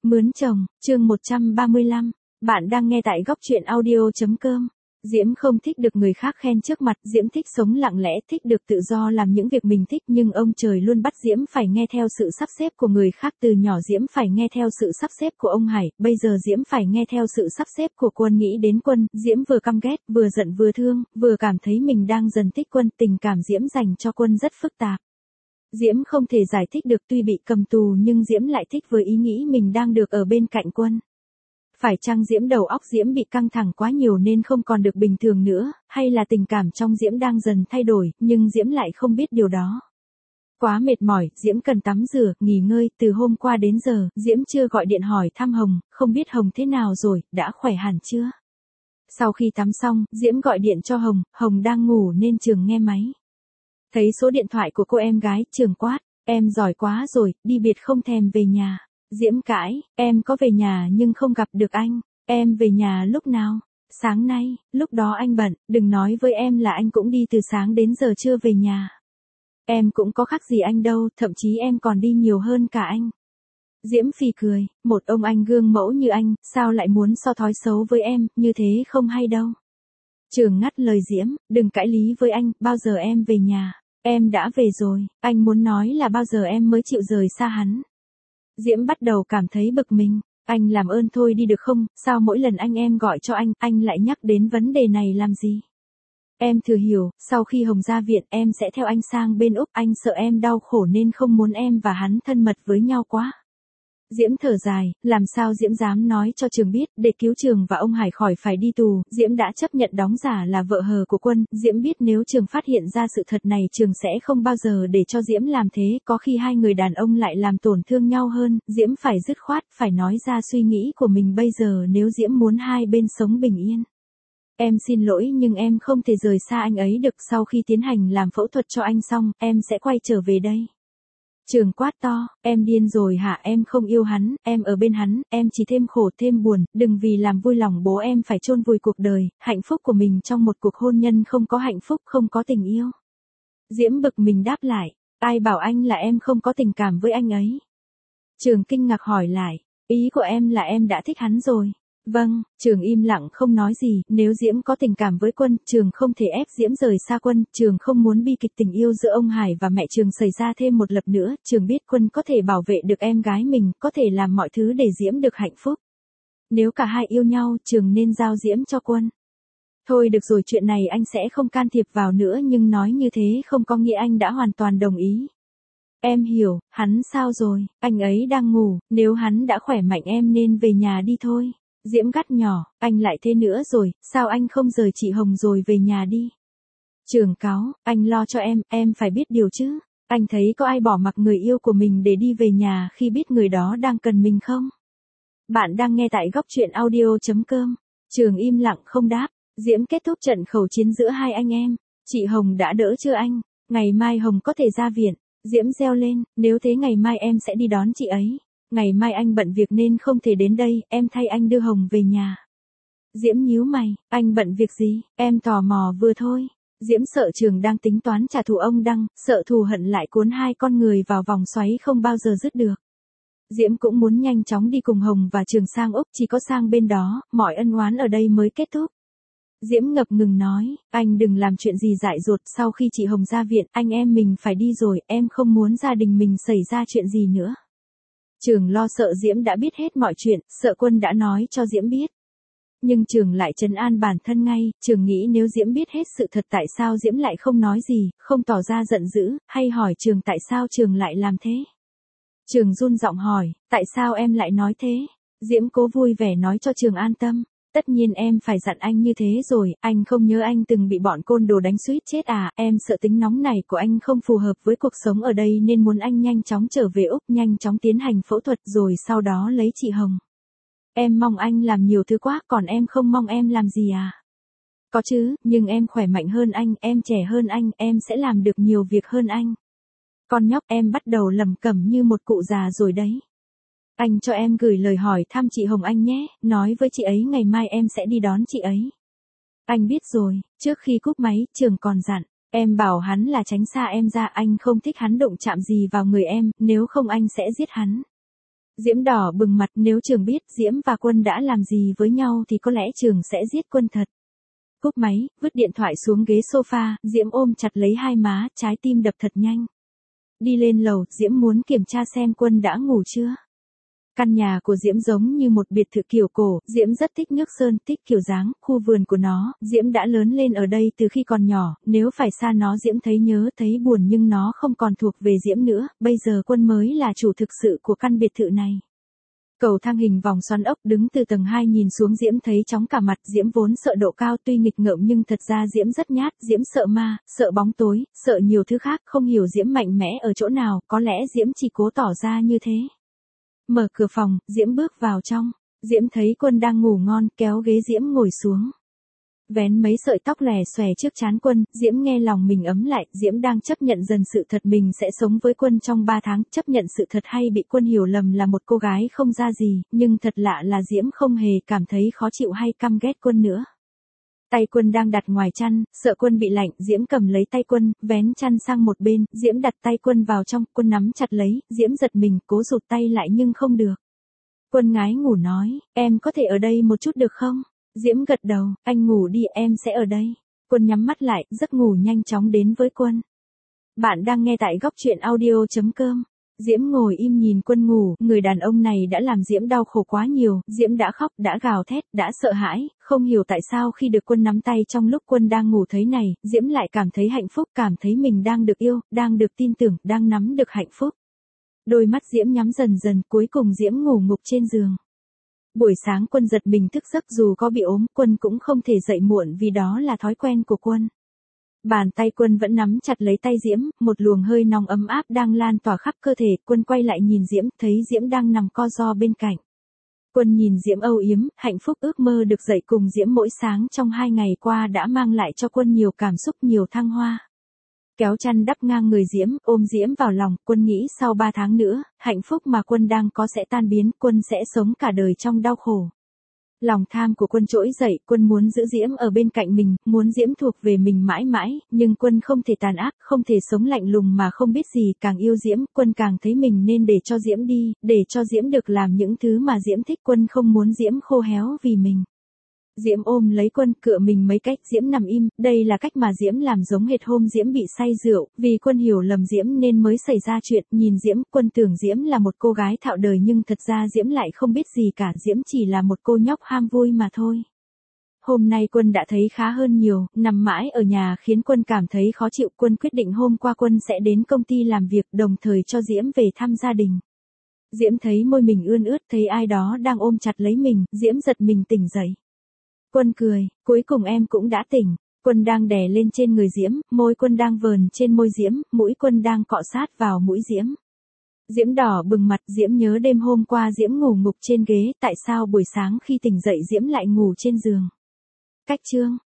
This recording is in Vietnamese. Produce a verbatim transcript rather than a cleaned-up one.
Mướn chồng, chương một trăm ba mươi lăm. Bạn đang nghe tại góc truyện audio chấm com. Diễm không thích được người khác khen trước mặt, Diễm thích sống lặng lẽ, thích được tự do làm những việc mình thích, nhưng ông trời luôn bắt Diễm phải nghe theo sự sắp xếp của người khác. Từ nhỏ Diễm phải nghe theo sự sắp xếp của ông Hải, bây giờ Diễm phải nghe theo sự sắp xếp của Quân. Nghĩ đến Quân, Diễm vừa căm ghét, vừa giận vừa thương, vừa cảm thấy mình đang dần thích Quân. Tình cảm Diễm dành cho Quân rất phức tạp. Diễm không thể giải thích được, tuy bị cầm tù nhưng Diễm lại thích với ý nghĩ mình đang được ở bên cạnh Quân. Phải chăng Diễm đầu óc Diễm bị căng thẳng quá nhiều nên không còn được bình thường nữa, hay là tình cảm trong Diễm đang dần thay đổi, nhưng Diễm lại không biết điều đó. Quá mệt mỏi, Diễm cần tắm rửa, nghỉ ngơi, từ hôm qua đến giờ, Diễm chưa gọi điện hỏi thăm Hồng, không biết Hồng thế nào rồi, đã khỏe hẳn chưa? Sau khi tắm xong, Diễm gọi điện cho Hồng, Hồng đang ngủ nên Trường nghe máy. Thấy số điện thoại của cô em gái, Trường quát, em giỏi quá rồi, đi biệt không thèm về nhà. Diễm cãi, em có về nhà nhưng không gặp được anh, em về nhà lúc nào? Sáng nay, lúc đó anh bận, đừng nói với em là anh cũng đi từ sáng đến giờ chưa về nhà. Em cũng có khác gì anh đâu, thậm chí em còn đi nhiều hơn cả anh. Diễm phì cười, một ông anh gương mẫu như anh, sao lại muốn so thói xấu với em, như thế không hay đâu. Trường ngắt lời Diễm, đừng cãi lý với anh, bao giờ em về nhà? Em đã về rồi, anh muốn nói là bao giờ em mới chịu rời xa hắn. Diễm bắt đầu cảm thấy bực mình, anh làm ơn thôi đi được không, sao mỗi lần anh em gọi cho anh, anh lại nhắc đến vấn đề này làm gì? Em thử hiểu, sau khi Hồng ra viện em sẽ theo anh sang bên Úc, anh sợ em đau khổ nên không muốn em và hắn thân mật với nhau quá. Diễm thở dài, làm sao Diễm dám nói cho Trường biết, để cứu Trường và ông Hải khỏi phải đi tù, Diễm đã chấp nhận đóng giả là vợ hờ của Quân. Diễm biết nếu Trường phát hiện ra sự thật này Trường sẽ không bao giờ để cho Diễm làm thế, có khi hai người đàn ông lại làm tổn thương nhau hơn. Diễm phải dứt khoát, phải nói ra suy nghĩ của mình bây giờ nếu Diễm muốn hai bên sống bình yên. Em xin lỗi nhưng em không thể rời xa anh ấy được, sau khi tiến hành làm phẫu thuật cho anh xong, em sẽ quay trở về đây. Trường quát to, em điên rồi hả, em không yêu hắn, em ở bên hắn, em chỉ thêm khổ thêm buồn, đừng vì làm vui lòng bố em phải chôn vùi cuộc đời, hạnh phúc của mình trong một cuộc hôn nhân không có hạnh phúc, không có tình yêu. Diễm bực mình đáp lại, ai bảo anh là em không có tình cảm với anh ấy? Trường kinh ngạc hỏi lại, ý của em là em đã thích hắn rồi. Vâng, Trường im lặng không nói gì, nếu Diễm có tình cảm với Quân, Trường không thể ép Diễm rời xa Quân, Trường không muốn bi kịch tình yêu giữa ông Hải và mẹ Trường xảy ra thêm một lần nữa, Trường biết Quân có thể bảo vệ được em gái mình, có thể làm mọi thứ để Diễm được hạnh phúc. Nếu cả hai yêu nhau, Trường nên giao Diễm cho Quân. Thôi được rồi, chuyện này anh sẽ không can thiệp vào nữa, nhưng nói như thế không có nghĩa anh đã hoàn toàn đồng ý. Em hiểu, hắn sao rồi, anh ấy đang ngủ, nếu hắn đã khỏe mạnh em nên về nhà đi thôi. Diễm gắt nhỏ, anh lại thế nữa rồi, sao anh không rời chị Hồng rồi về nhà đi? Trường cáu, anh lo cho em, em phải biết điều chứ. Anh thấy có ai bỏ mặc người yêu của mình để đi về nhà khi biết người đó đang cần mình không? Bạn đang nghe tại góc truyện audio chấm com. Trường im lặng không đáp. Diễm kết thúc trận khẩu chiến giữa hai anh em. Chị Hồng đã đỡ chưa anh? Ngày mai Hồng có thể ra viện. Diễm reo lên, nếu thế ngày mai em sẽ đi đón chị ấy. Ngày mai anh bận việc nên không thể đến đây, em thay anh đưa Hồng về nhà. Diễm nhíu mày, anh bận việc gì, em tò mò vừa thôi. Diễm sợ Trường đang tính toán trả thù ông Đăng, sợ thù hận lại cuốn hai con người vào vòng xoáy không bao giờ dứt được. Diễm cũng muốn nhanh chóng đi cùng Hồng và Trường sang Úc, chỉ có sang bên đó, mọi ân oán ở đây mới kết thúc. Diễm ngập ngừng nói, anh đừng làm chuyện gì dại dột, sau khi chị Hồng ra viện, anh em mình phải đi rồi, em không muốn gia đình mình xảy ra chuyện gì nữa. Trường lo sợ Diễm đã biết hết mọi chuyện, sợ Quân đã nói cho Diễm biết. Nhưng Trường lại trấn an bản thân ngay, Trường nghĩ nếu Diễm biết hết sự thật tại sao Diễm lại không nói gì, không tỏ ra giận dữ, hay hỏi Trường tại sao Trường lại làm thế. Trường run giọng hỏi, tại sao em lại nói thế? Diễm cố vui vẻ nói cho Trường an tâm. Tất nhiên em phải dặn anh như thế rồi, anh không nhớ anh từng bị bọn côn đồ đánh suýt chết à, em sợ tính nóng này của anh không phù hợp với cuộc sống ở đây nên muốn anh nhanh chóng trở về Úc, nhanh chóng tiến hành phẫu thuật rồi sau đó lấy chị Hồng. Em mong anh làm nhiều thứ quá, còn em không mong em làm gì à? Có chứ, nhưng em khỏe mạnh hơn anh, em trẻ hơn anh, em sẽ làm được nhiều việc hơn anh. Con nhóc, em bắt đầu lẩm cẩm như một cụ già rồi đấy. Anh cho em gửi lời hỏi thăm chị Hồng anh nhé, nói với chị ấy ngày mai em sẽ đi đón chị ấy. Anh biết rồi, trước khi cúp máy, Trường còn dặn, em bảo hắn là tránh xa em ra, anh không thích hắn đụng chạm gì vào người em, nếu không anh sẽ giết hắn. Diễm đỏ bừng mặt, nếu Trường biết Diễm và Quân đã làm gì với nhau thì có lẽ Trường sẽ giết Quân thật. Cúp máy, vứt điện thoại xuống ghế sofa, Diễm ôm chặt lấy hai má, trái tim đập thật nhanh. Đi lên lầu, Diễm muốn kiểm tra xem Quân đã ngủ chưa. Căn nhà của Diễm giống như một biệt thự kiểu cổ, Diễm rất thích nước sơn, thích kiểu dáng, khu vườn của nó, Diễm đã lớn lên ở đây từ khi còn nhỏ, nếu phải xa nó Diễm thấy nhớ thấy buồn nhưng nó không còn thuộc về Diễm nữa, bây giờ Quân mới là chủ thực sự của căn biệt thự này. Cầu thang hình vòng xoắn ốc đứng từ tầng hai nhìn xuống Diễm thấy chóng cả mặt, Diễm vốn sợ độ cao tuy nghịch ngợm nhưng thật ra Diễm rất nhát, Diễm sợ ma, sợ bóng tối, sợ nhiều thứ khác, không hiểu Diễm mạnh mẽ ở chỗ nào, có lẽ Diễm chỉ cố tỏ ra như thế. Mở cửa phòng, Diễm bước vào trong, Diễm thấy Quân đang ngủ ngon, kéo ghế Diễm ngồi xuống. Vén mấy sợi tóc lẻ xòe trước trán Quân, Diễm nghe lòng mình ấm lại, Diễm đang chấp nhận dần sự thật mình sẽ sống với Quân trong ba tháng, chấp nhận sự thật hay bị Quân hiểu lầm là một cô gái không ra gì, nhưng thật lạ là Diễm không hề cảm thấy khó chịu hay căm ghét Quân nữa. Tay Quân đang đặt ngoài chăn, sợ Quân bị lạnh, Diễm cầm lấy tay Quân, vén chăn sang một bên, Diễm đặt tay Quân vào trong, Quân nắm chặt lấy, Diễm giật mình, cố rụt tay lại nhưng không được. Quân ngái ngủ nói, em có thể ở đây một chút được không? Diễm gật đầu, anh ngủ đi em sẽ ở đây. Quân nhắm mắt lại, giấc ngủ nhanh chóng đến với Quân. Bạn đang nghe tại góc truyện audio chấm com. Diễm ngồi im nhìn Quân ngủ, người đàn ông này đã làm Diễm đau khổ quá nhiều, Diễm đã khóc, đã gào thét, đã sợ hãi, không hiểu tại sao khi được Quân nắm tay trong lúc Quân đang ngủ thấy này, Diễm lại cảm thấy hạnh phúc, cảm thấy mình đang được yêu, đang được tin tưởng, đang nắm được hạnh phúc. Đôi mắt Diễm nhắm dần dần, cuối cùng Diễm ngủ ngục trên giường. Buổi sáng Quân giật mình thức giấc, dù có bị ốm, Quân cũng không thể dậy muộn vì đó là thói quen của Quân. Bàn tay Quân vẫn nắm chặt lấy tay Diễm, một luồng hơi nóng ấm áp đang lan tỏa khắp cơ thể, Quân quay lại nhìn Diễm, thấy Diễm đang nằm co ro bên cạnh. Quân nhìn Diễm âu yếm, hạnh phúc ước mơ được dậy cùng Diễm mỗi sáng trong hai ngày qua đã mang lại cho Quân nhiều cảm xúc, nhiều thăng hoa. Kéo chăn đắp ngang người Diễm, ôm Diễm vào lòng, Quân nghĩ sau ba tháng nữa, hạnh phúc mà Quân đang có sẽ tan biến, Quân sẽ sống cả đời trong đau khổ. Lòng tham của Quân trỗi dậy, Quân muốn giữ Diễm ở bên cạnh mình, muốn Diễm thuộc về mình mãi mãi, nhưng Quân không thể tàn ác, không thể sống lạnh lùng mà không biết gì, càng yêu Diễm, Quân càng thấy mình nên để cho Diễm đi, để cho Diễm được làm những thứ mà Diễm thích, Quân không muốn Diễm khô héo vì mình. Diễm ôm lấy Quân, cựa mình mấy cách, Diễm nằm im, đây là cách mà Diễm làm giống hệt hôm Diễm bị say rượu, vì Quân hiểu lầm Diễm nên mới xảy ra chuyện, nhìn Diễm, Quân tưởng Diễm là một cô gái thạo đời nhưng thật ra Diễm lại không biết gì cả, Diễm chỉ là một cô nhóc ham vui mà thôi. Hôm nay Quân đã thấy khá hơn nhiều, nằm mãi ở nhà khiến Quân cảm thấy khó chịu, Quân quyết định hôm qua Quân sẽ đến công ty làm việc, đồng thời cho Diễm về thăm gia đình. Diễm thấy môi mình ươn ướt, thấy ai đó đang ôm chặt lấy mình, Diễm giật mình tỉnh dậy. Quân cười, cuối cùng em cũng đã tỉnh. Quân đang đè lên trên người Diễm, môi Quân đang vờn trên môi Diễm, mũi Quân đang cọ sát vào mũi Diễm. Diễm đỏ bừng mặt, Diễm nhớ đêm hôm qua Diễm ngủ ngục trên ghế, tại sao buổi sáng khi tỉnh dậy Diễm lại ngủ trên giường. Cách chương